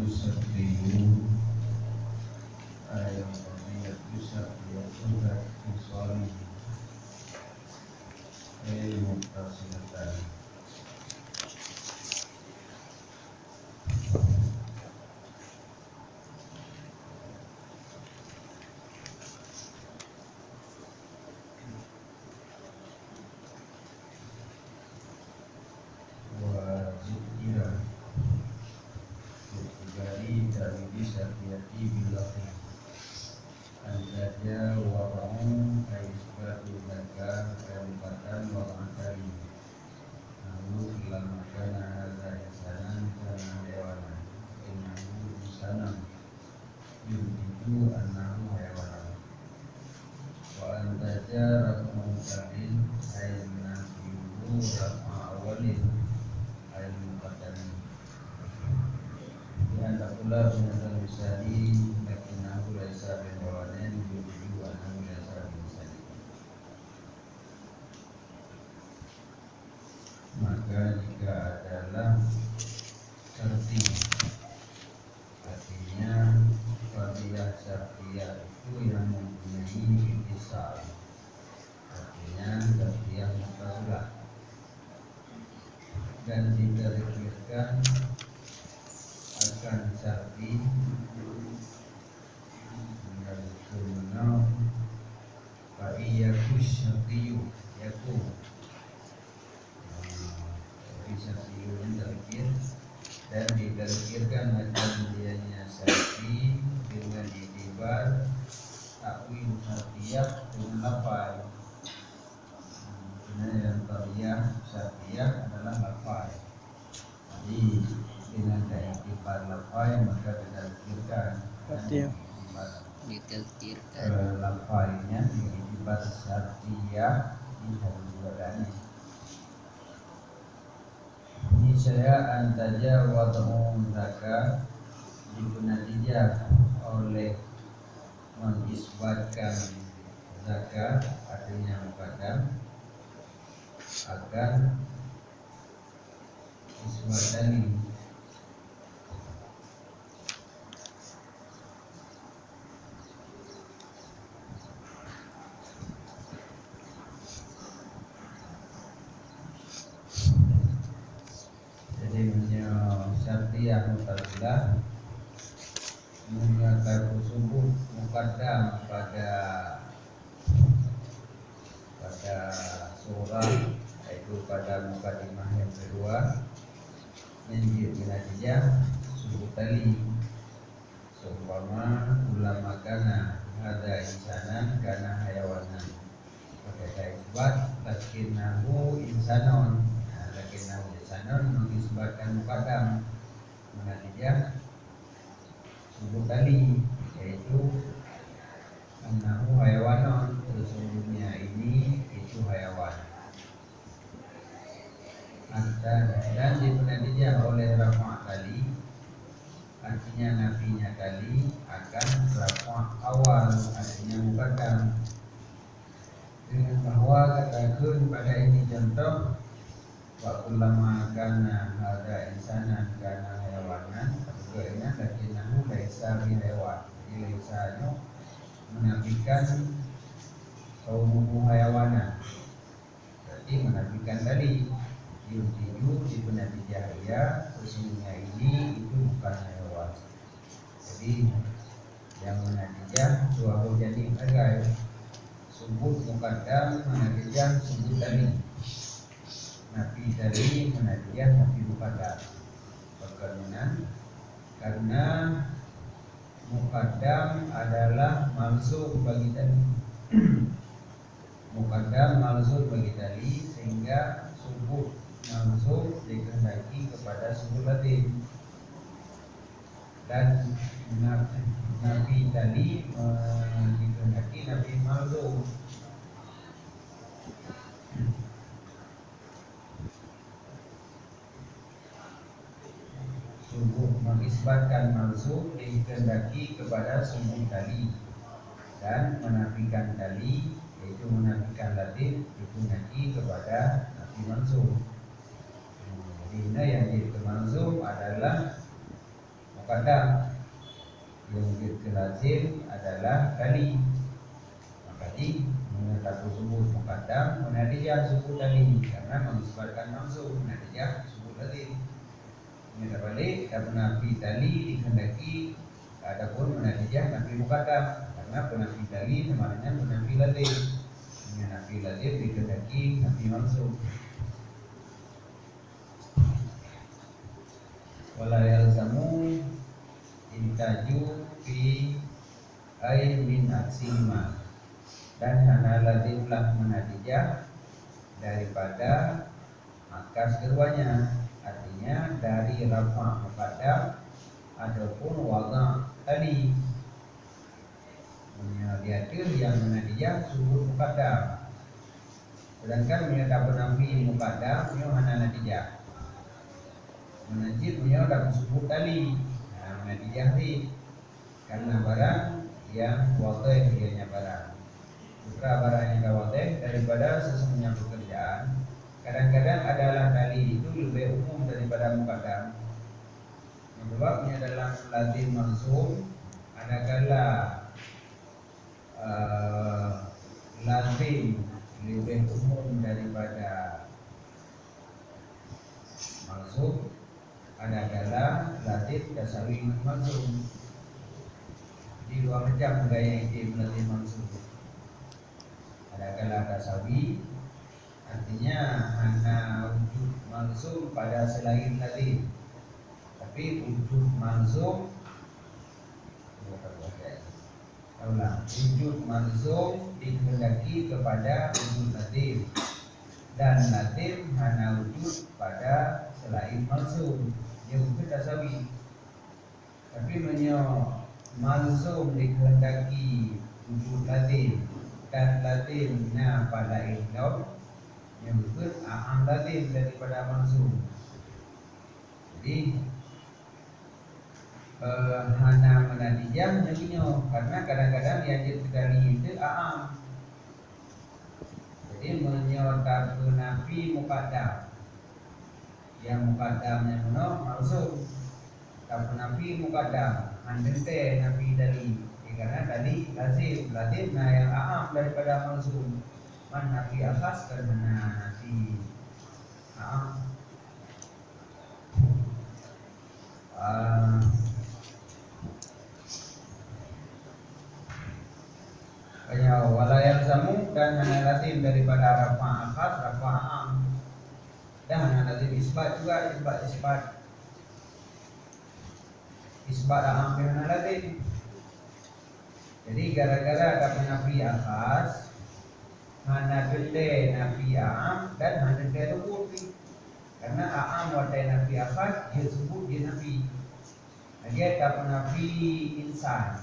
Syafriyu ayat qadiyatu Syafriyatu Hati Solih Muqtasilatan wa zikira Dari Syafriyati billahi Al-Jadya wa ra'um Aisbatu zaka Kalimatan wa ma'akari Namu lama kana hadha insanan kana hewanan Innahu insanan Yuridu annahu hewanan Wa antaja rakmu kadin Aina fi'u rakma awalin Aina muqaddamin Yang tak pula dengan misali Lakinahu laisa bin hewanin Yuridu annahu laisa bin misali. Maka jika adalah serti artinya Fadiyah Syafriyah itu yang mempunyai intisal artinya Syafriyah Muqtasilah dan diterkirkan akan Syafri dan kemenang Fa'iyaku Syafriyu Yaku Syafriyu yang terkir dan diterkirkan akan dianya Syafri dengan itibar takwil Syafriyah dengan lafaz. Yang Fadiyah Syafriyah adalah lafaz. Jadi dengan itibar lafaz maka diterkirkan lafaznya itibar Syafriyah di dalam badannya. Ini saya antaja watamu zaka dikunatijah oleh mengisbatkan zakat artinya muqaddam akan isbat dalil. Jadi Syafriyah Muqtasilah menyatakan subuh muqaddam pada surah yaitu pada muqaddimah yang kedua menjadi natijah subuh tali seumpama ulama kana hadza insanan kana hayawanan pakai isbat lakinahu insanon lakinahu insanon mengisbatkan muqaddam menatijah subuh tali yaitu annahu hayawanon sesungguhnya ini itu hayawan dan dipenatijah oleh rafa' tali artinya nafinya tali akan rafa' awal artinya muqaddam dengan bahwa katakan pada ini contoh wa kullama kana hadza insanan kana hayawanan kemudian lakinahu laisa bi hayawan ilaisanya menafikan kaum hayawanan berarti menafikan tadi yurtiju dipenatijah ya sesungguhnya ini itu bukan hayawan. Jadi yang menatijah suatu jadi agai subuh muqaddam menatijah subuh tadi nafi tadi menatijah nafi muqaddam karena muqaddam adalah mansub bagi tadi muqaddam mansub bagi tadi sehingga subuh mansub dikehendaki kepada subuh latin dan nafi tadi dikehendaki nafi mansub. Subuh mengisbatkan mansub dikehendaki kepada subuh tali dan menafikan tali yaitu menafikan latin dikehendaki kepada nafi mansub. Jadi yang jadi mansub adalah muqaddam. Yang menjadi lazim adalah tali. Maka di menetapkan sebut muqaddam menadijah sebut tali karena mengisbatkan mansub menadijah sebut lazim. Ini terbalik dan penafi tali dikehendaki adapun menadijah nafi muqaddam karena penafi tali sebenarnya menafi lazim. Ini nafi lazim dikehendaki nafi mansub. Wala yalzamu intaju fi ay min aksima, dan hana lazimlah menadijah daripada akas keduanya, artinya dari rafa muqaddam ataupun wada tadi. Diatur yang menadijah subut muqaddam, sedangkan menyatakan nafi muqaddam yang hana nadijah. Menajid menyatakan subut tali. Menadijah di karena barang yang wadih dianya barang. Putra barang yang wadih daripada sesungguhnya pekerjaan. Kadang-kadang adalah tali itu lebih umum daripada muqaddam. Sebabnya dalam lazim mansub adakala lazim lebih umum daripada mansub, adakala lazim tasawi mansub. Di dua macam gaya itim lazim mansub. Adakala tasawi artinya hanya wujud mansub pada selain lazim, tapi wujud mansub wujud mansub dikehendaki kepada wujud lazim, dan lazim hanya wujud pada selain mansub. Dia wujud tasawi. Tapi mansub dikehendaki wujud lazim dan lazimnya pada idgham, yang wujud aham lazim daripada mansub. Jadi hana menadijah nyakinyo karena kadang-kadang yang sekali itu aham. Jadi menyatakan nafi muqaddam, yang muqaddamnya meno mansub, tapi nafi muqaddam andente nafi tadi, karena tadi lazim nah yang aham daripada mansub. Man nafi akhas karena nafi aham. Wala yalzamu, dan hana lazim daripada rafa akhas rafa am, dan hana lazim isbat juga, isbat am hana lazim. Jadi gara-gara ada nafi akhas, hana gede nafi am dan hana gede sebut. Karena am wadai nafi akhas dia sebut dia nafi. Lagi ada nafi insan.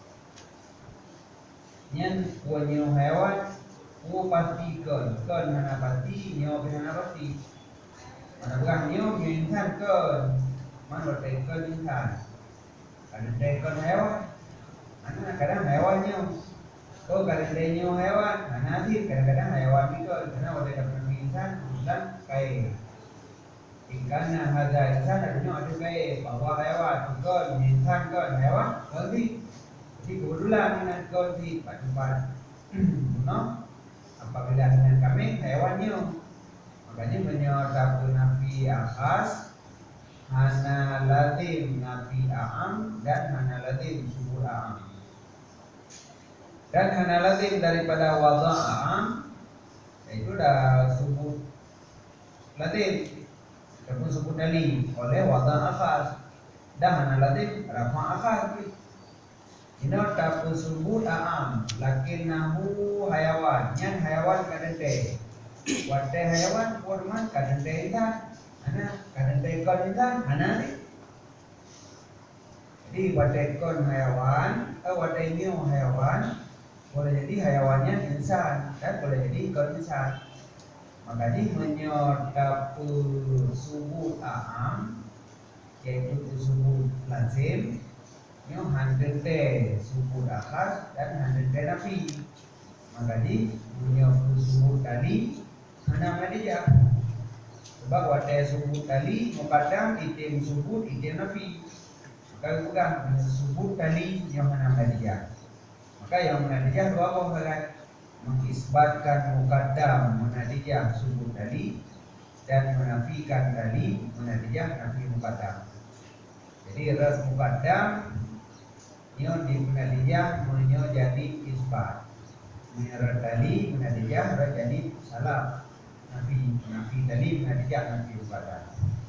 Nyen kuanyo hewan, ku pasti kon hana pasti, nyo hana pasti. Mana bukan nyo insan kon, mana wadai kon insan. Ada kon hewan, mana kadang hewannya. Kau kadang nyo hewan, mana sih kadang-kadang hewan itu, karena wadai dapat insan, bukan kayak. Ikannya ada insan, ada kayak bahwa hewan, kon insan kon hewan, nanti. Jadi kebetulan dengan kau di tempat apabila dengan kami hewannya, makanya menyatakan nafi akhas, hana lazim nafi a'am, dan hana lazim subul a'am. Dan hana lazim daripada wada a'am, itu dah subut lazim ataupun subut tali oleh wada akhas, dan hana lazim rafa akhas. Ina tapu subut a'am, lakinnahu hayawan, yang hayawan kadente. Wate hayawan forman kadente insan, ana kadente kon insan, ana ni. Jadi wate kon hayawan, wate miu hayawan, boleh jadi hayawannya insan dan boleh jadi kon insan. Maka di tapu subut a'am, yaitu subut lazim. Nyo handente subut akhas dan handente nafi. Maka di punya subut tali hana madijah. Sebab wadai subut tali muqaddam itim subut itim nafi. Maka bukan sebut tali yang mana menadijah. Maka yang menadijah dua apa kan? Mengisbatkan mukaddam menadijah sebut tali dan menafikan tali menadijah nafi mukaddam. Jadi ras mukaddam nyo di menadijah menyo jadi isbat. Menyo tali menadijah jadi salah. Nafi tali menadijah nafi mukaddam.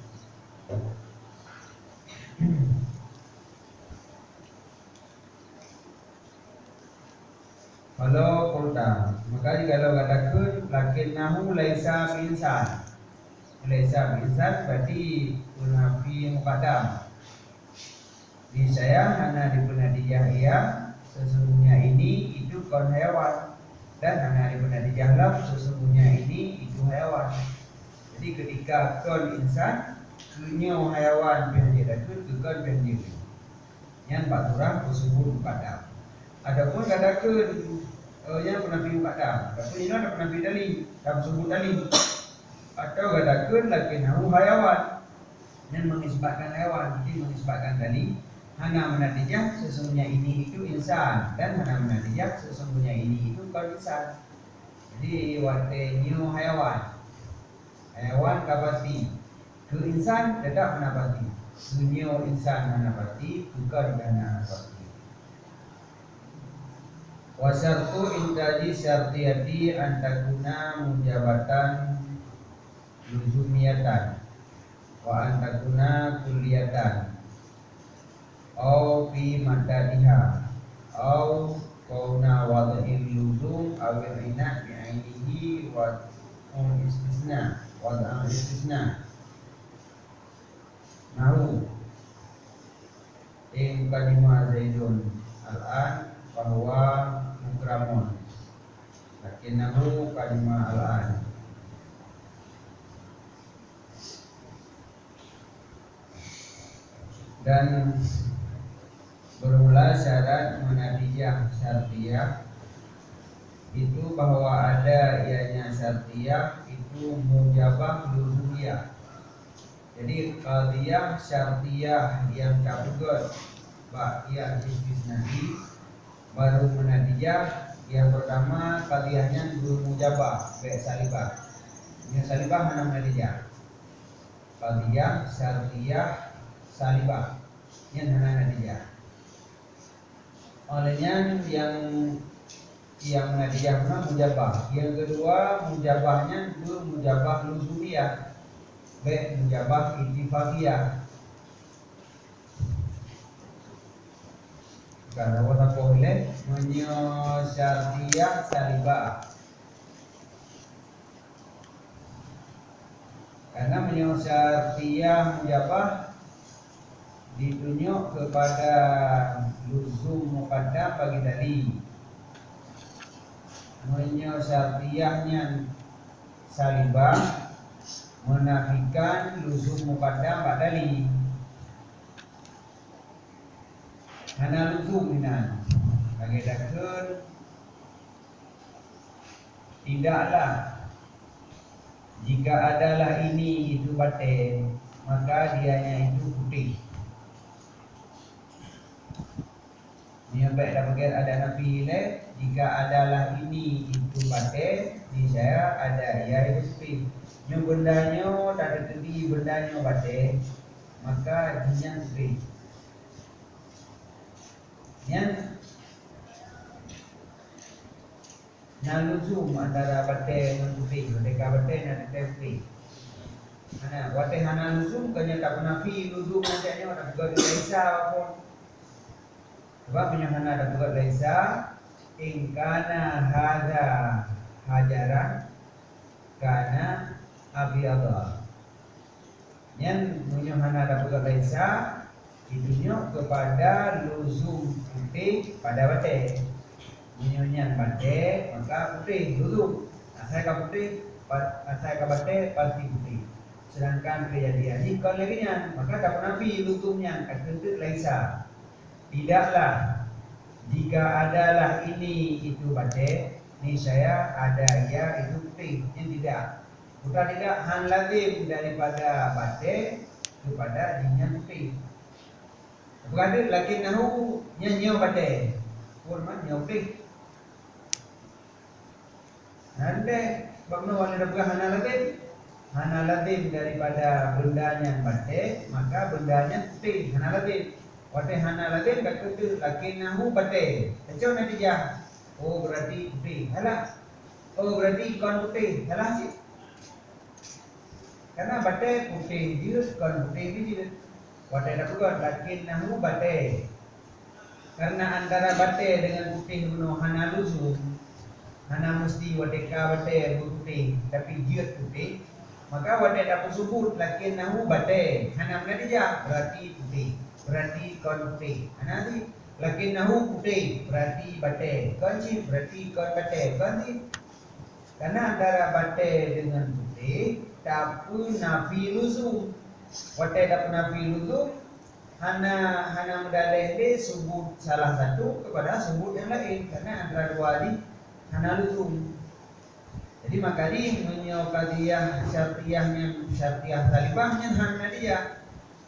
Kalau kulta, maka kalau katakan lakinnahu laisa insan. Laisa insan berarti nafi muqaddam. Di saya hanya di penadijah ia sesungguhnya ini itu kon hewan dan hanya di penadijah lam sesungguhnya ini itu hewan. Jadi ketika kon insan kunyo hewan penjelakan kon penjelakan. Yang baturang tersebut muqaddam. Adapun katakan yang penafi muqaddam, tapi ini ada penafi tali, dalam sebut tali. Atau katakan lakinnahu hayawan, yang mengisbatkan hewan, jadi mengisbatkan tali. Hana menadijah sesungguhnya ini itu insan dan hana menadijah sesungguhnya ini itu kalau insan. Jadi watenyo hayawan, hewan kapasti, ke insan tetap menapati, dunyo insan menapati, bukan karena pasti. Wasartu intaji syartiyati antakuna mujabatan luzumiyatan wa antakuna kulliyatan au fi madadiha au kauna wadhil luzum awil ina bi'ainihi wa istisna wa istisna nahu in kadima zaidun al-an bahwa mukramun lakinnahu kalima al-an. Dan bermula syarat menadijah syartiyah itu bahwa ada ianya syartiyah itu mujabah luzumiyah. Jadi qadiyah syartiyah yang kabut baqiyah istisnahi baru menadijah. Yang pertama qadiyahnya dulu mujabah be salibah. Yang salibah mana menadijah? Qadiyah syartiyah salibah yang mana menadijah. Olehnya yang menadijah mana mujabah. Yang kedua mujabahnya dulu mujabah luzumiyah be mujabah ittifaqiyah. Kalau wata boleh menyo syartiyah salibah. Karena menyo syartiyah mujabah ditunjuk kepada luzum muqaddam bagi tali. Menyo syartiyahnya salibah menafikan luzum muqaddam bagi tali. Hana luzum minan bagi dakun tidaklah jika adalah ini itu batin maka dianya itu putih. Ini baik dah bagian ada nafi le jika adalah ini itu batin di saya ada ia itu putih. Yang bendanya tak terjadi bendanya batin maka dinya putih. Yang naluzum antara batin dan putih, mereka batin dan putih. Mana batin hana luzum kanya tak menafi luzum macamnya orang buat laisa pun. Sebab yang hana ada buat laisa ingkana hadza hajaran kana abiyadha. Yang hana ada buat laisa ditunjuk kepada luzum putih pada batin. Menyonyan batin maka putih luzum. Asal ka putih, asal ka batin pasti putih. Sedangkan kejadian ini koleginya maka tak nafi luzumnya kata laisa. Tidaklah jika adalah ini itu batin, ini saya ada ia itu putih. Yang tidak. Bukan tidak han lazim daripada batin kepada dinya putih. Berada laki nahu nyanyo badai. Pun man nyopik. Nande bakno wala dabga hana ladin daripada bendanya badai, maka bendanya putih hana ladin. Wate hana ladin kata laki nahu badai. Kacau natijah. Oh berarti putih. Halah. Oh berarti ikan putih. Halah sih. Karena badai putih dia, ikan putih dia. Badai dapat laki nahu badai. Karena antara badai dengan putih bunuh hana lusu, hana mesti wadeka badai putih, tapi jiut putih. Maka wadai dapat sebut laki nahu badai. Hana mana dia? Berarti putih. Berarti ikan putih. Hana si laki nahu putih. Berarti badai. Ikan si berarti ikan badai. Ikan si. Karena antara badai dengan putih, tapi nafi lusu. Wadai dapat nafi lusu. Hana medalih ini sebut salah satu kepada sebut yang lain karena antara dua ini hana luzum. Jadi makanya menyokadiyah syartiyahnya syartiyah salibahnya hana dia.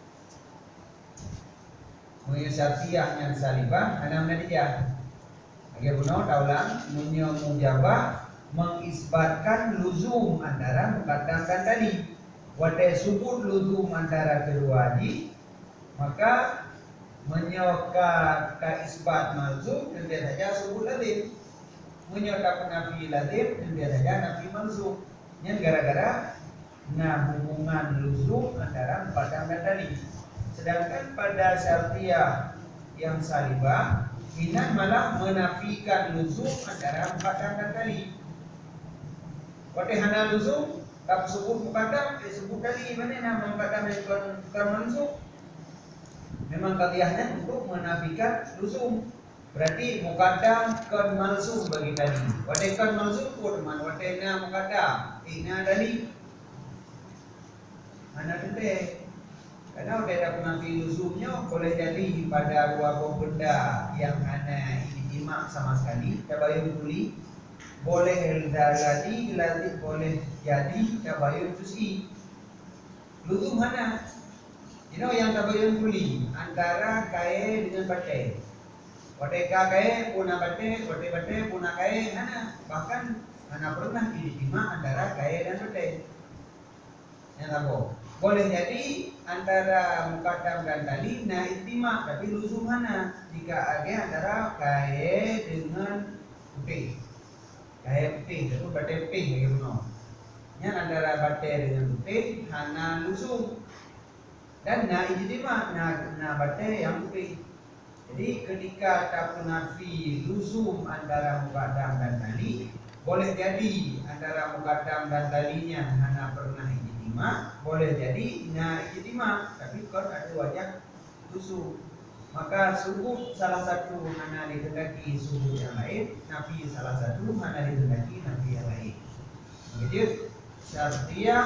Syartiyahnya salibah hana dia. Agar benar daulang mujabah mengisbatkan luzum antara muqaddam dan tali. Wadai sebut luzum antara kedua ini, maka menyoka isbat malzum dan dia saja sebut lazim. Menyoka nafi lazim dan dia saja nafi malzum. Yang gara-gara hubungan luzum antara muqaddam dan tali. Sedangkan pada syartiyah yang salibah, Inan malah menafikan luzum antara muqaddam dan tali. Wadai hana luzum, tak sebut muqaddam, sebut tali. Mana nama muqaddam yang bukan malzum? Memang qadiyahnya untuk menafikan luzum. Berarti muqaddam kan malzum bagi tadi. Wadai kan malzum pun man wadai na muqaddam, ina tadi. Mana tente? Karena wadai dapat nafi luzumnya boleh jadi pada dua benda yang hana ijma sama sekali, tabayun kuli. Boleh jadi boleh jadi tabayun juz'i. Luzum hana yang tabayun kuli antara kae dengan badai. Badai kae puna badai, badai puna kae hana. Bahkan hana pernah ijma antara kae dan badai. Yang apa? Boleh jadi antara muqaddam dan tali na ijma tapi luzum hana jika ada antara kae dengan putih. Kae putih itu badai putih gitu. Yang antara badai dengan putih hana luzum. Dan na ijtima na badai yang putih. Jadi ketika tak nafi luzum antara muqaddam dan tali, boleh jadi antara muqaddam dan talinya hana pernah ijtima, boleh jadi na ijtima tapi kalau ada wajah luzum. Maka sebut salah satu hana dikehendaki sebut yang lain, nafi salah satu hana dikehendaki nafi yang lain. Begitu syartiyah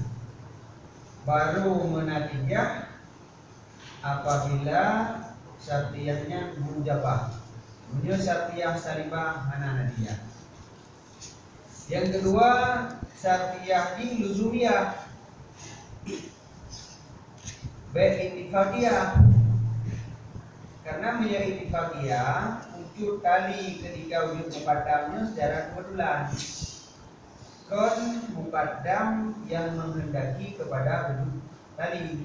baru menatijah apabila syartiyahnya mujabah. Kemudian syartiyah salibah hana natijah. Yang kedua syartiyah di luzumiyah. Ittifaqiyah. Karena punya ittifaqiyah wujud tali ketika wujud muqaddamnya secara kebetulan. Kon muqaddam yang menghendaki kepada wujud tali.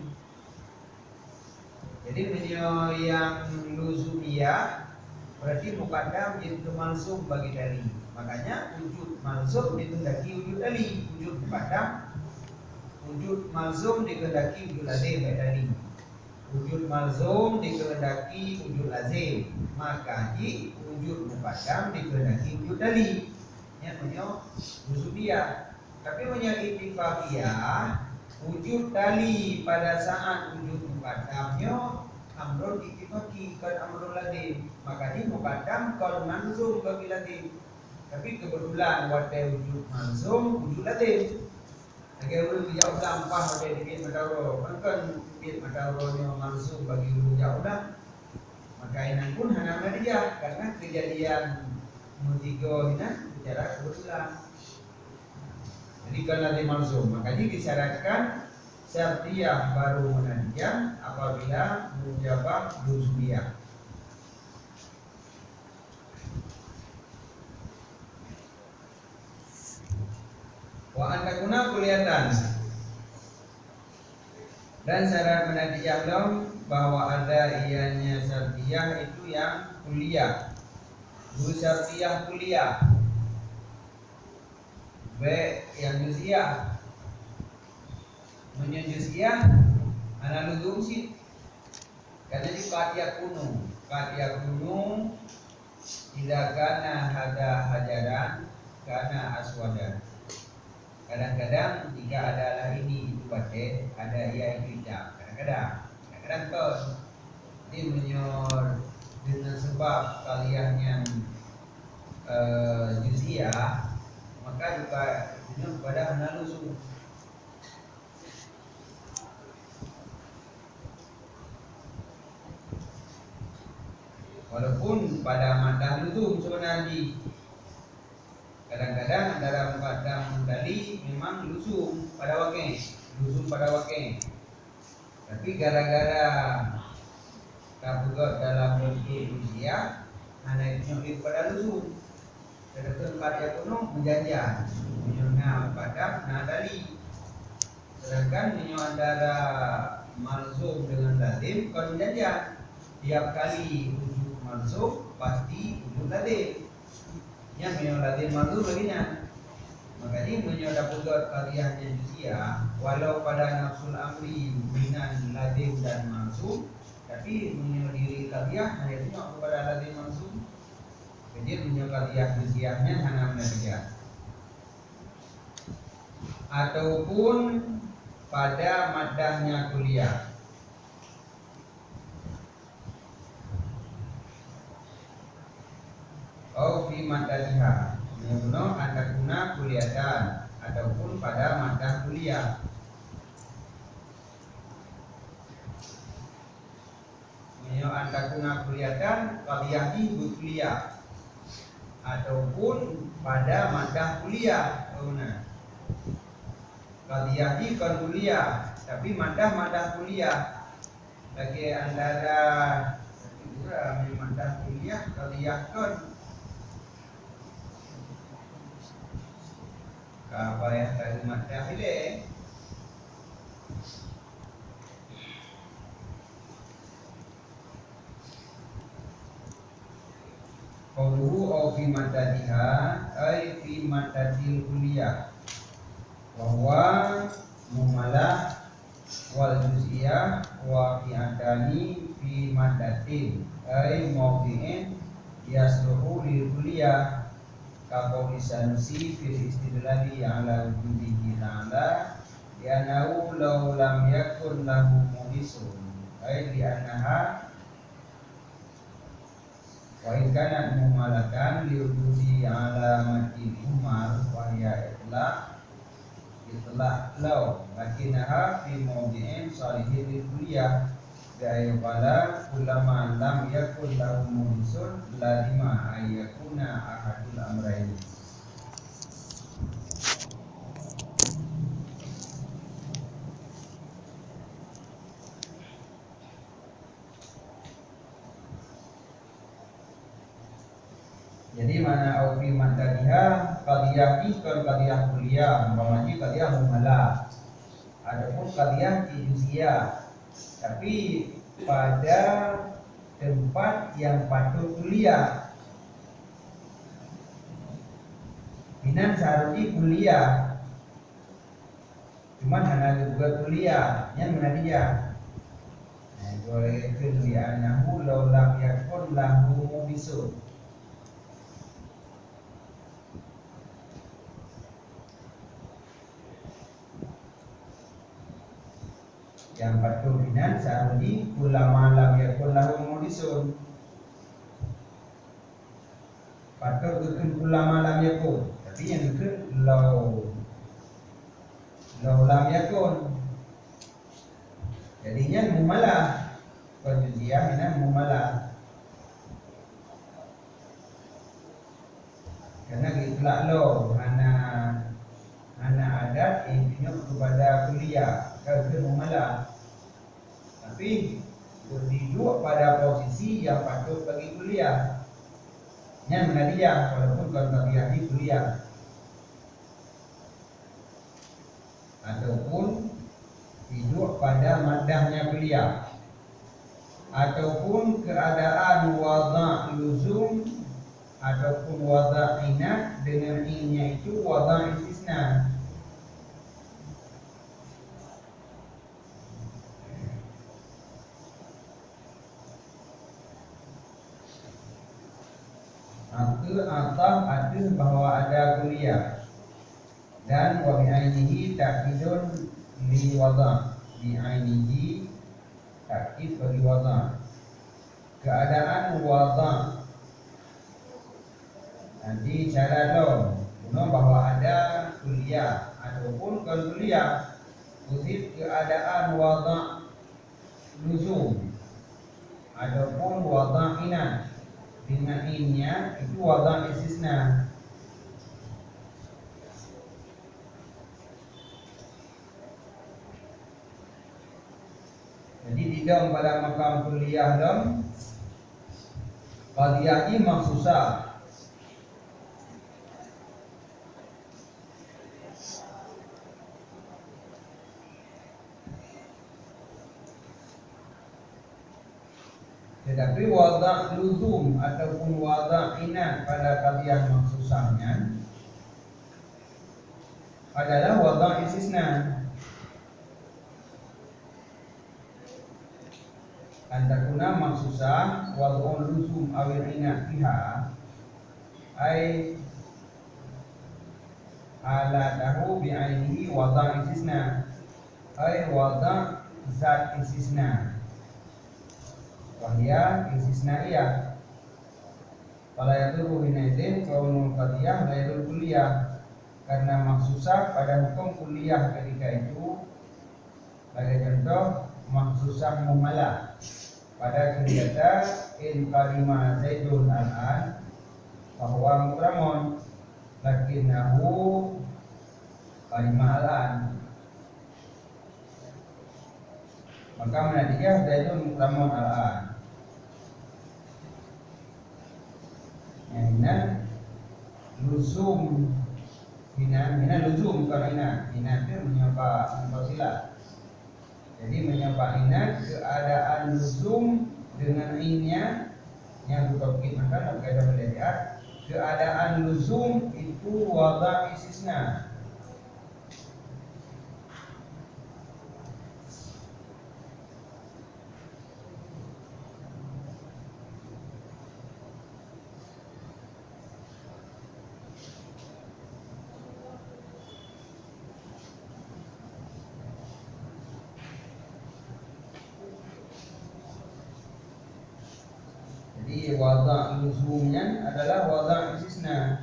Jadi yang luzumiyah berarti muqaddam itu malzum bagi tali. Makanya wujud malzum dikehendaki wujud tali. Wujud muqaddam, wujud malzum dikehendaki wujud lazim bagi tali. Wujud malzum dikehendaki wujud lazim. Maka wujud muqaddam dikehendaki wujud tali. Punya luzumiyah. Tapi punya ittifaqiyah wujud tali pada saat wujud muqaddamnya amrun ittifaqi kan amrun lazim. Maka di muqaddam kalau malzum bagi lazim. Tapi kebetulan wadai wujud malzum wujud lazim. Agar wujud jauh lampah wadai dibit madawro. Kan dibit madawronya malzum bagi wujud jauh dah. Maka ini pun hana dia karena kejadian mutigo ini secara kebetulan. Jadi karena di malzum, makanya disyaratkan syartiyah baru munadiyah apabila mujabah juz'iyah. Wa antakuna kuliatan, dan syarat munadiyah lam bahwa ada ianya syartiyah itu yang kuliah. Bu syartiyah kuliah, B yang juz'iyah. Menyen juz'iyah ana luzum sih. Karena di katia kuno tidak kana hada hajaran kana aswadan. Kadang-kadang jika adalah ini itu batin, ada ia itu tidak. Kadang-kadang terus ini menyor dengan sebab kalian yang juz'iyah, maka juga ini pada analusu. Walaupun pada madah luzum sebenarnya, kadang-kadang dalam kadang dali memang luzum pada wakil. Tapi gara-gara kabugot dalam bentuk usia, hanya itu pada luzum. Sedangkan karya kuno menjanjian, menyona pada nadali. Sedangkan antara malsum dengan lazim kan menjanjian. Tiap kali ujuk malsum pasti ujuk lazim. Yang menyo lazim malsum baginya. Makanya menyo dapat kariyahnya usia, walau pada nafsul amri dengan lazim dan malsum, tapi menyo diri kariyah hanya itu kepada lazim malsum. Jadi menyo kariyah usianya hanya menajah. Ataupun pada madahnya kuliah. Au fi madadiha, menurut antakuna kuliatan, ataupun pada madah kuliah. Menurut antakuna kuliatan, kaliyahi kuliah, ataupun pada madah kuliah. Kaliyahi kan kuliah, tapi madah kuliah. Lagi antara madah kuliah kaliyah kan. Apa yang tadi madah ini? Qauluhu au fi madadiha ay fi madadil kuliah wa huwa mumalah wal juz'iyah wa fi adani fi madadin ay mawdi'in yasluhu lil kuliah kaqauli sanusi fil istidlali ala wujudihi ta'ala li'annahu law lam yakun lahu muhisun ay li'annaha wa in kana mumalakan liwujudi alamatil umar wa hiya itla law lakinnaha fi mawdi'in salihin lil kuliah Gaya pada ulama lam yakun lahu muhisun lazima ayyakuna ahadul amraini. Jadi mana aufi madadiha qadiyah ikon qadiyah kuliah umpamanya qadiyah mumalah. Adapun qadiyah juz'iyah tapi pada tempat yang patut kuliah. Minan seharusnya kuliah, cuman hanya juga kuliah, yang mana dia? Nah, boleh kuliah nahu law lam yakun lahu mubisun. Yang patut minan seharusnya ulama lam yakun lahu mubisun. Patut bikin ulama lam yakun. Tapi yang itu law lam yakun. Jadinya mumalah. Penjujian ini mumalah. Karena itlaq law hana adat intinya kepada kuliah. Kalau kondisi yang patut bagi kuliah. Yang menadiah walaupun kon tabiah di kuliah. Ataupun hidup pada madahnya kuliah. Ataupun keadaan wada' luzum ataupun wada' inat dengan innya itu wada' istisna. Atau ada bahwa ada kuliah dan wa bi'ainihi ta'kidun li wada' bi'ainihi ta'kid bagi wada'. Keadaan wada' nanti cara dong bahwa ada kuliah ataupun kan kuliah kutip keadaan wada' luzum ataupun wada' inat dengan innya itu wada' istisna. Jadi di dalam pada makam kuliah dalam qadiyah ini maksusah. Tetapi wada' luzum ataupun wada' inat pada qadiyah maksusahnya adalah wada' istisna. Antakuna maksusah wad'un luzum awil inat fiha ay ala tahu bi'ainihi wada' istisna ay wada' zat istisna wahya istisnaiyah. Fala yadurru hinaidin kaunul qadiyah la yadur kuliah, karena maksusah pada hukum kuliah ketika itu. Sebagai contoh maksusah mumalah pada kegiatan in qarima zaidun al-an bahwa mukramun lakinnahu qarima al-an, maka menadiyah zaidun mukramun al-an. Hina luzum hina luzum bukan hina itu menyerupa sila. Jadi menyerupa hina keadaan luzum dengan innya yang bertauhid, maka kaidah melihat keadaan luzum itu wada' istisna. Jadi wada' luzumnya adalah wada' istisna.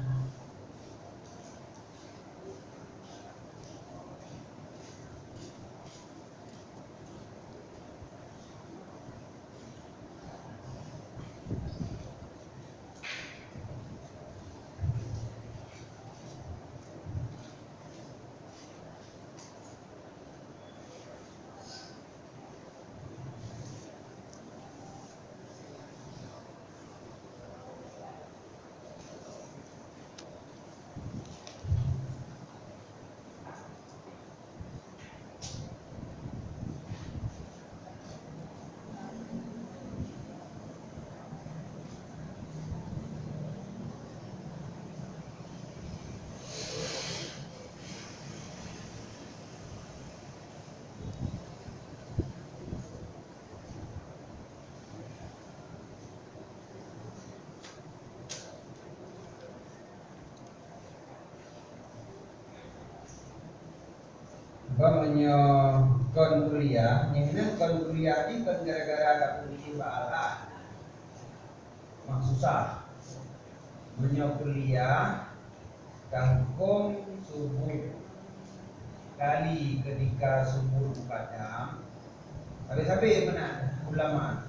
Umpamanya kon kuliah, nyehna kon kuliah ini kan gara-gara ada kunci bala maksusah. Menyo kuliah kangkung subuh kali ketika subuh kadang tapi mana ulama.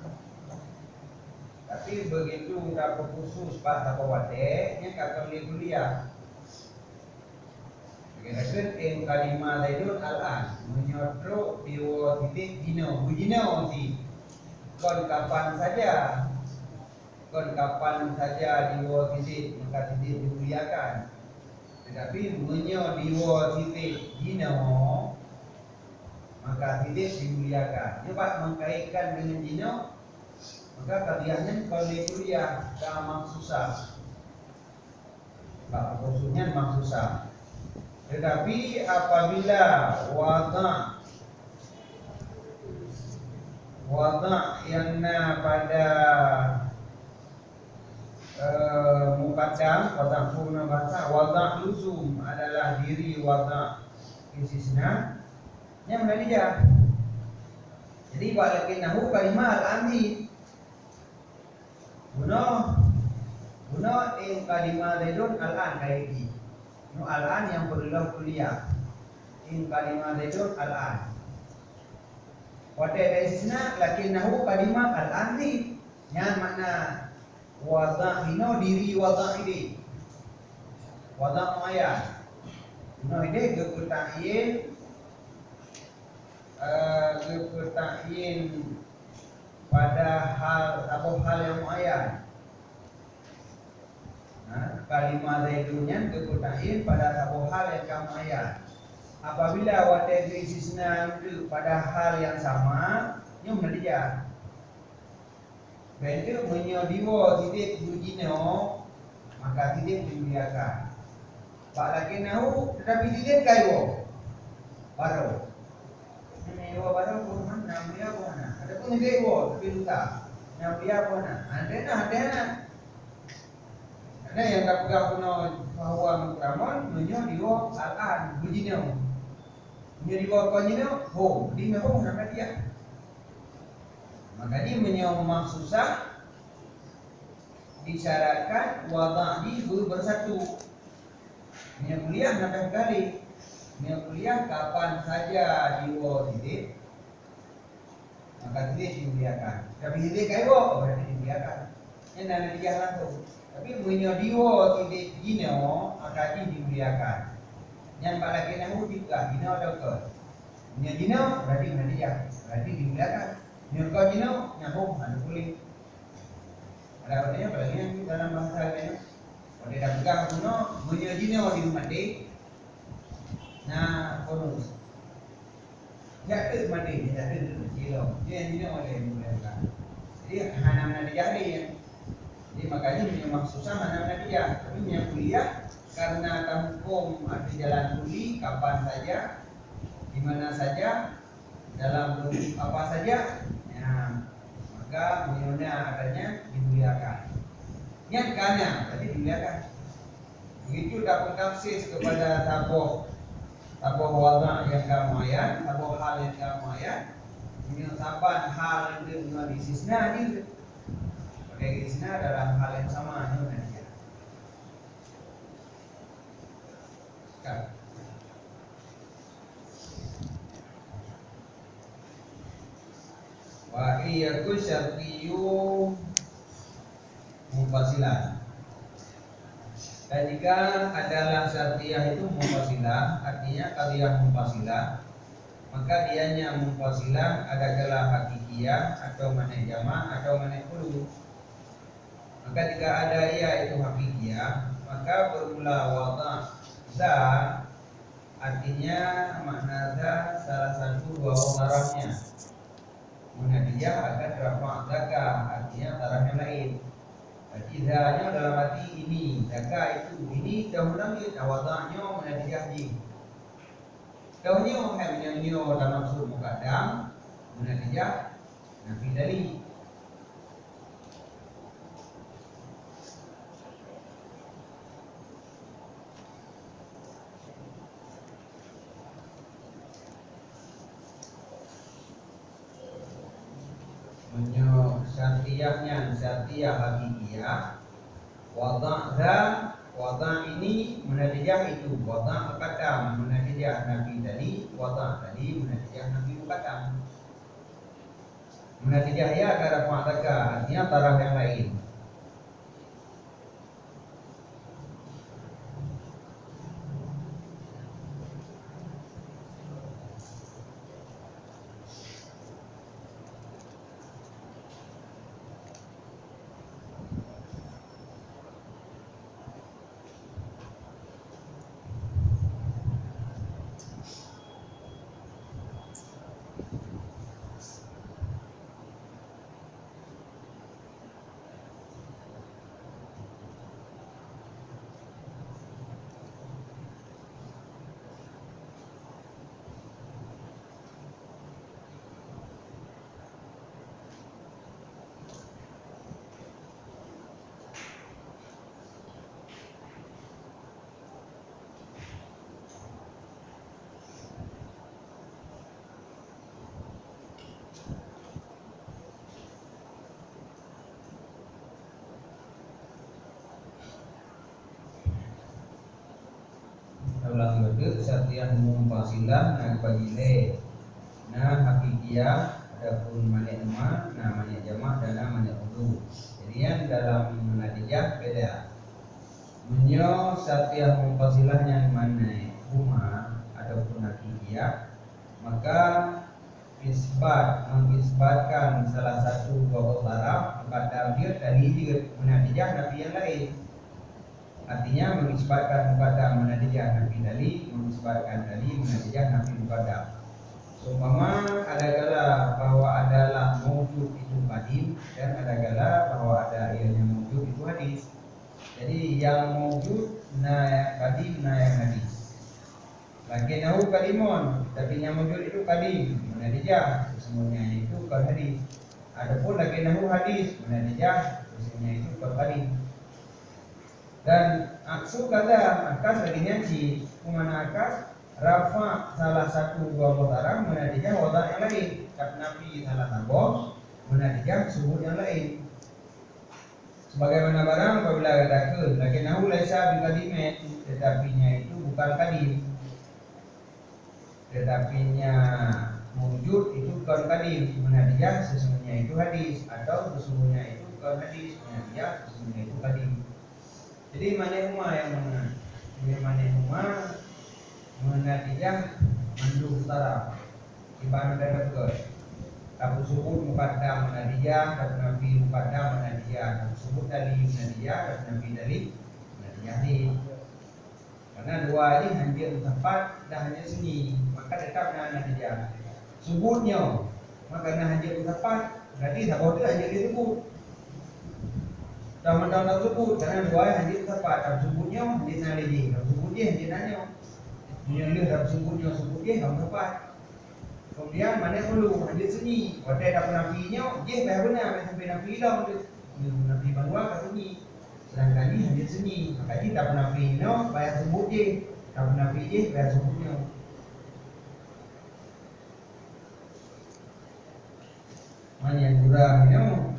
Tapi begitu dapat khusus pas apa wate nya kakak kuliah. Kirakan in kalima zaidun al-an menyotro diwo titik dino bujino si kon kapan saja Kon kapan saja diwa titik maka titik dimuliakan. Tetapi menyo diwa titik jino maka titik dimuliakan. Dia pak mengkaitkan dengan jino, maka kaliannya kalau kuliah memang susah. Pak khususnya memang susah. Tetapi apabila wada yang pada muqaddam, wada purna bahasa, wada luzum adalah diri wada istisna yang menjadi. Jadi walakinahu kalimat al-amri Guna kalimat redun al-an kaiti. No al-an yang berulang kuliah. Kalimat redun al-an. Wada istisna lakinnahu kalimat al-amri yang makna wada hino diri wada ini. Wada maya. No ini kekutahin pada hal yang muayyan. Kalimat redunnya kekutahin pada satu hal yang muayyan. Apabila wada istisna itu pada hal yang sama, ini menjadi bentuk menyodiwo titik dujino maka titik dimuliakan. Pak lakinahu tetapi titik kaiwo baru. Ini wo baru pun namanya mana? Ada pun titik wo tapi lupa. Namanya mana? Ada yang tak pegang kuno bahwa mukramon menyodiwo al-an dujino. Menyodiwo konyino home di home nama dia. Makanya menyomong susah disyaratkan wada'ni bersatu. Punya kuliah sampai kali. Punya kuliah kapan saja diwo titik maka titik dimuliakan. Tapi titik kaiwo berarti dimuliakan. Yang nana dia langsung. Tapi punya diwo titik jino maka dimuliakan. Yang pada kena juga jino ada ke. Punya jino berarti dia berarti dimuliakan. Nyurka jino nyambung ada kulit. Ada artinya apalagi yang dalam bahasa lain. Kalau dia pegang kuno, bunyi jino di mati. Nah, bonus. Jatuh mati, jatuh jilo. Dia jino oleh mereka. Jadi hana dijari. Jadi makanya memang susah hana dia. Tapi yang kuliah karena hukum ada jalan kuli kapan saja, di mana saja, dalam bentuk apa saja. Maka menyonya adanya dimuliakan. Niatkannya berarti dimuliakan. Begitu dapat taksis kepada tabuh wada yang kamuayan, tabuh hal yang kamuayan, menyatakan hal itu dengan istisna itu. Pakai istisna dalam hal yang sama itu nanti. Wa iyyaku syartiyu mufasilan. Dan jika adalah syartiyah itu mufasilah, artinya qadiyah mufasilah, maka dianya mufasilah adalah hakikiyah atau mana jama' atau mana qulu. Maka jika ada ia itu hakikiyah, maka bermula wada za, artinya makna za salah satu dua tarafnya. Munadiyah akan rafa' zaka, artinya taraf yang lain. Berarti zanya dalam arti ini, zaka itu ini dahulu wada'nya munadiyah di. Dahulu hanya dalam maksud muqaddam, munadiyah nafi dari. Syartiyahnya syartiyah hakikiyah, wada' ini munadiyah itu, wada' muqaddam munadiyah nafi tadi, wada' tadi munadiyah nafi muqaddam. Munadiyah ya ada rafa' artinya taraf yang lain. Ada satya mumpasilah na bajile. Nah hakikiyah adapun manik huma, nah manik jamak dan manik ulu. Jadi dalam menadijah beda. Menyo satya mumpasilahnya manik huma adapun hakikiyah, maka mengisbatkan salah satu buah taraf muqaddam dia tadi juga menadijah nafi yang lain. Artinya mengisbatkan muqaddam menadijah nafi tadi, mengisbatkan tadi menadijah nafi muqaddam. Seumpama ada gala bahwa adalah mawjud itu qadim dan ada gala bahwa ada yang mawjud itu hadis. Jadi yang mawjud na yang qadim na yang hadis. Lakinahu qadimun, tapi yang mawjud itu qadim, menadijah sesungguhnya itu qad hadis. Adapun lakinahu hadis, menadijah sesungguhnya itu qad qadim. Dan aksu kata akas baginya si kumana akas rafa salah satu dua mutarang menadijah wada yang lain. Kap nafi salah satu menadijah subut yang lain. Sebagaimana barang apabila katakan lakinahu laisa biqadimin, tetapinya itu bukan qadim. Tetapinya mawjud itu bukan qadim, menadijah sesungguhnya itu hadis, atau sesungguhnya itu bukan hadis, menadijah sesungguhnya itu qadim. Jadi manik huma yang mana? Ini manik huma menadijah mandub taraf. Ibarat kata tabu subut muqaddam menadijah, tabu nafi muqaddam menadijah, tabu subut tali menadijah, tabu nafi tali menadijah ni. Karena dua ini hanya tepat dan hanya sunyi, maka tetap menadijah. Subutnya, maka hanya tepat, berarti tak boleh hanya disebut. Taman-taman tersebut karena dua hanya tepat, tabu subutnya hanya naliji, tabu subutnya hanya nanya. Yang dia tabu subutnya kamu tepat. Kemudian mana perlu hanya sunyi, wadai tabu nafinya, je benar sampai nafi hilang tu. Nafi bangwa kat sunyi. Sedangkan ini hanya sunyi, maka ini tabu nafinya bayar sebut je, tabu nafi je bayar sebutnya. Mana yang kurangnya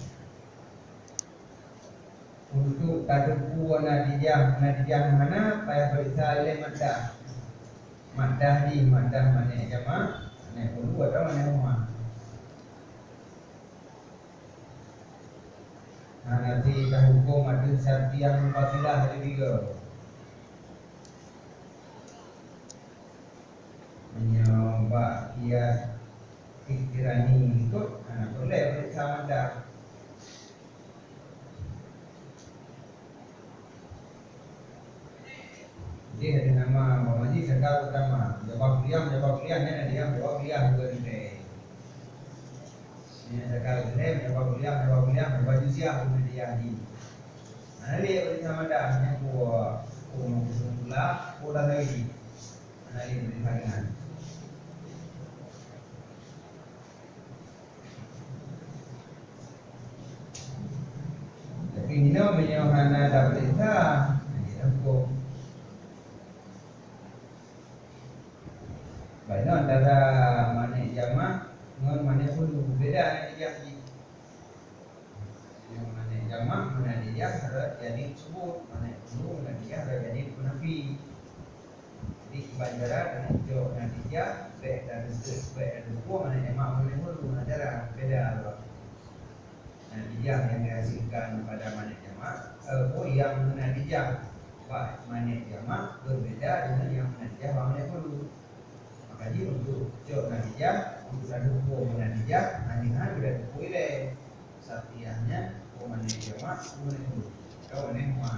untuk taduku nadijah mana payah berisa ilai maddah di maddah mana jamak mana perlu atau mana rumah. Nah nanti kita hukum ada syarti yang mumpasilah ada tiga. Menyoba kias iktirani ikut, boleh berisa maddah. Jadi ada nama Muhammad Sekar utama jawab kuliah ni ada yang jawab kuliah juga ni. Ini Sekar ni jawab kuliah jawab juziah juga dia ni. Mana dia bersama dah yang kuah pula dah lagi. Mana dia bersama. Tapi ini namanya hana dah perintah. Ini aku. Baik, antara manik jamak dengan manik hulu beda nadijah ni. Yang manik jamak menadijah harus jadi sebut, manik hulu menadijah harus jadi nafi. Jadi bandara dengan jo nadijah baik dan dua manik jamak manik hulu nadara beda loh. Nadijah yang dihasilkan pada manik jamak, yang menadijah manik jamak berbeda dengan yang menadijah manik hulu. Jadi untuk jawab nadijah, untuk ada hukum nadijah, nantikan sudah boleh satiannya hukum nadijah mas, hukum itu, kau ini mas.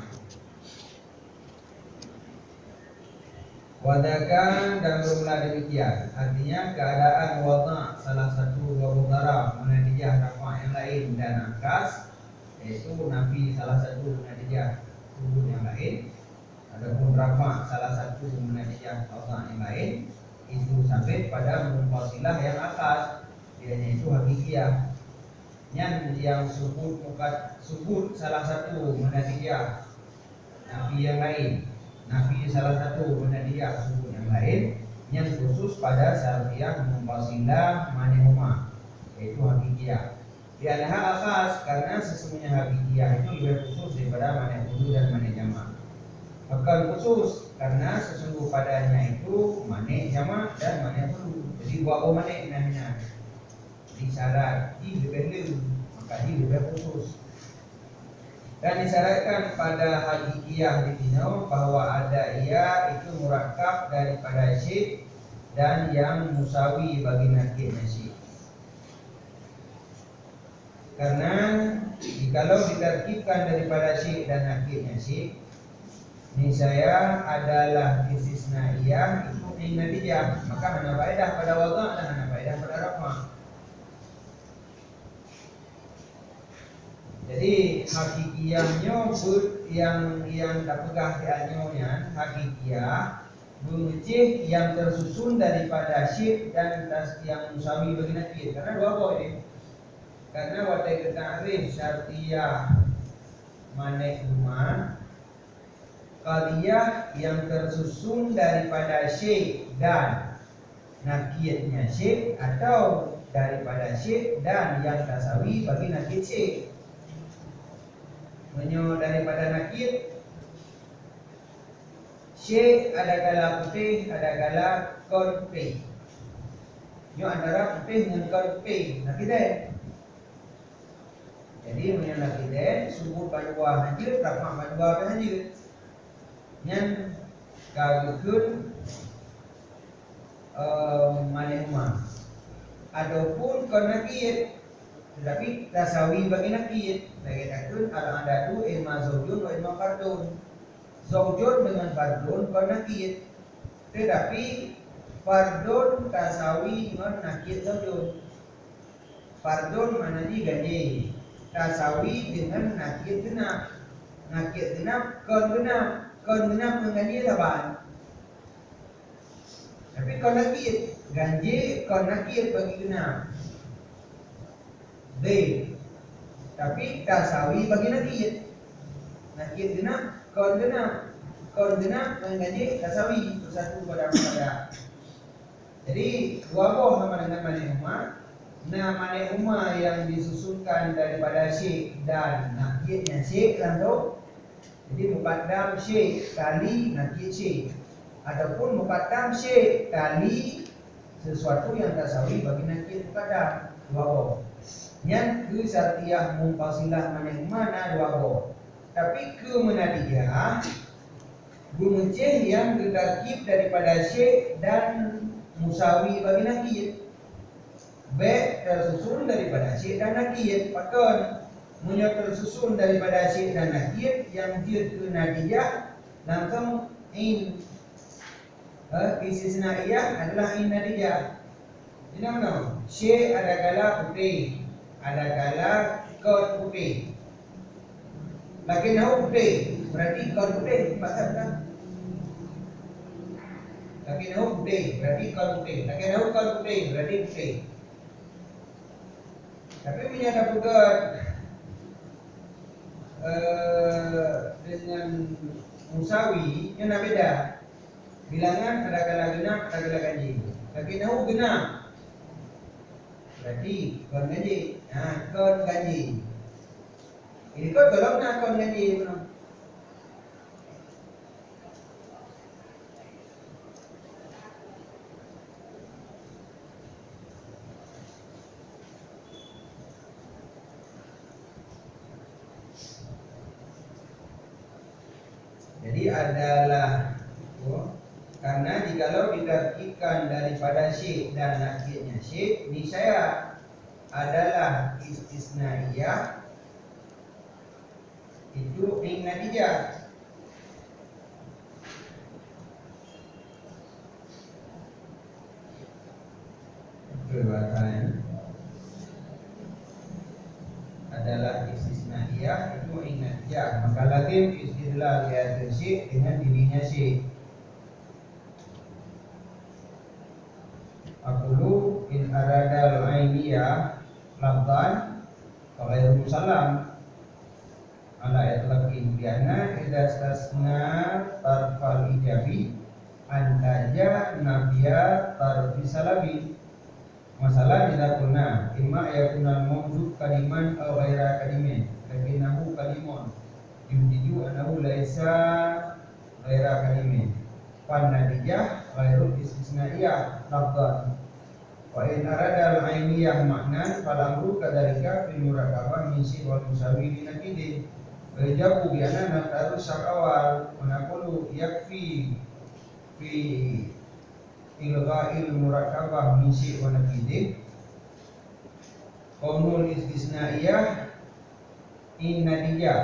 Wadakan dan bermula demikian, artinya keadaan wada salah satu dua taraf nadijah rafa yang lain dan angkas, yaitu nafi salah satu nadijah hubung yang lain, adapun rafa salah satu nadijah wada yang lain. Itu sampai pada mumpasilah yang atas, dianya itu hakikiyah. Yang subut salah satu menadijah nafi yang lain, nafi salah satu menadijah subut yang lain, yang khusus pada syartiyah mumpasilah manihuma, yaitu hakikiyah. Dianaha akas karena sesungguhnya hakikiyah itu lebih khusus daripada manihulu dan manihjama. Akal khusus karena sesungguh padanya itu manik jamak dan manik hulu. Jadi dua manik namanya. Disyarat di lebih maka di lebih khusus. Dan disyaratkan pada hakikiyah di dino bahwa ada ia itu murakkab daripada syekh dan yang musawi bagi nakir syekh. Karena jikalau ditertibkan daripada syekh dan nakirnya syekh, niscaya adalah istisnaiyah itu natijah, maka hana faedah pada wadha dan hana faedah pada rafa. Jadi hakikiyahnya yang tak pegah dianyonya hakikiyah mengecek yang tersusun daripada syekh dan yang musawi bagi nakir. Karena dua poin ini. Karena watai ta'rif syartiyah manehuma qadiyah yang tersusun daripada syekh dan nakirnya syekh atau daripada syekh dan yang tasawi bagi nakir syekh. Menyo daripada nakir syekh ada kala putih, ada kala kon putih. Yo antara putih dengan kon putih. Nakir jadi menyo nakir sumur padua hancur, rafa padua hancur. Yang kagukun manehma ataupun kon nakir tetapi tasawi bagi nakir bagaikan al adatu ilma zaujun wa ilma fardun. Zaujun dengan fardun kon nakir tetapi fardun tasawi dengan nakir zaujun. Fardun mana di gaji tasawi dengan nakir genap. Nakir genap kon genap. Kon genap mengganji laban. Tapi kon nakir ganji kon nakir bagi genap. B. Tapi tasawi bagi nakir. Nakir genap, kon genap. Kon genap mengganji tasawi bersatu pada. Jadi dua boh nama dengan manehuma. Nah manehuma yang disusunkan daripada syekh dan nakirnya syekh langsung. Jadi muqaddam syekh kali nakir syekh ataupun muqaddam syekh kali sesuatu yang tasawi bagi nakir muqaddam dua boh. Yang ke syartiyah mumpasilah mana dua boh. Tapi ke menatijah gumujeh yang ditarkib daripada syekh dan musawi bagi nakir. B tersusun daripada syekh dan nakir. Pakon Munya tersusun daripada syekh dan nakir yang dia ke natijah langsung in istisnaiyah adalah in natijah. Ini mana? Syekh ada kala putih, ada kala kot putih. Lagi nahu putih, berarti kot putih pasal kan? Lagi nahu putih, berarti kot putih. Lagi nahu kot putih, berarti putih. Tapi punya ada pegat dengan musawi yang beda. Bilangan ada kala genap, ada kala ganjil. Lagi nahu genap, berarti kon ganjil. Nah, kon ganjil. Ini kon golong na kon ganjil. Jadi adalah karena jikalau ditertibkan daripada syekh dan nakirnya syekh, niscaya adalah istisnaiyah itu in natijah. Perbuatan adalah istisnaiyah itu in natijah. Maka lazim istidlal ya syekh dengan dirinya syekh. Aqulu in aradal ainiyah lafdan wa ghairu musallam ala itlaqin biana idza istasna tarfal ijabi antaja nabiya tarfi salabi. Masalah idza kunna imma yakuna mawjud kaliman aw ghaira kalimin lakinahu kalimun yumdiju annahu laisa ghaira kalimin. Fan natijah ghairul istisnaiyah lafdhan. Wa in arada al-ainiyah maknan falamru kadzalika fil murakabah min si wal musawi li nakidin. Wa yajabu bi anna naqtaru syaqawal wa naqulu yakfi fi ilgha'il murakabah min si wa nakidin. Qaulul istisnaiyah in natijah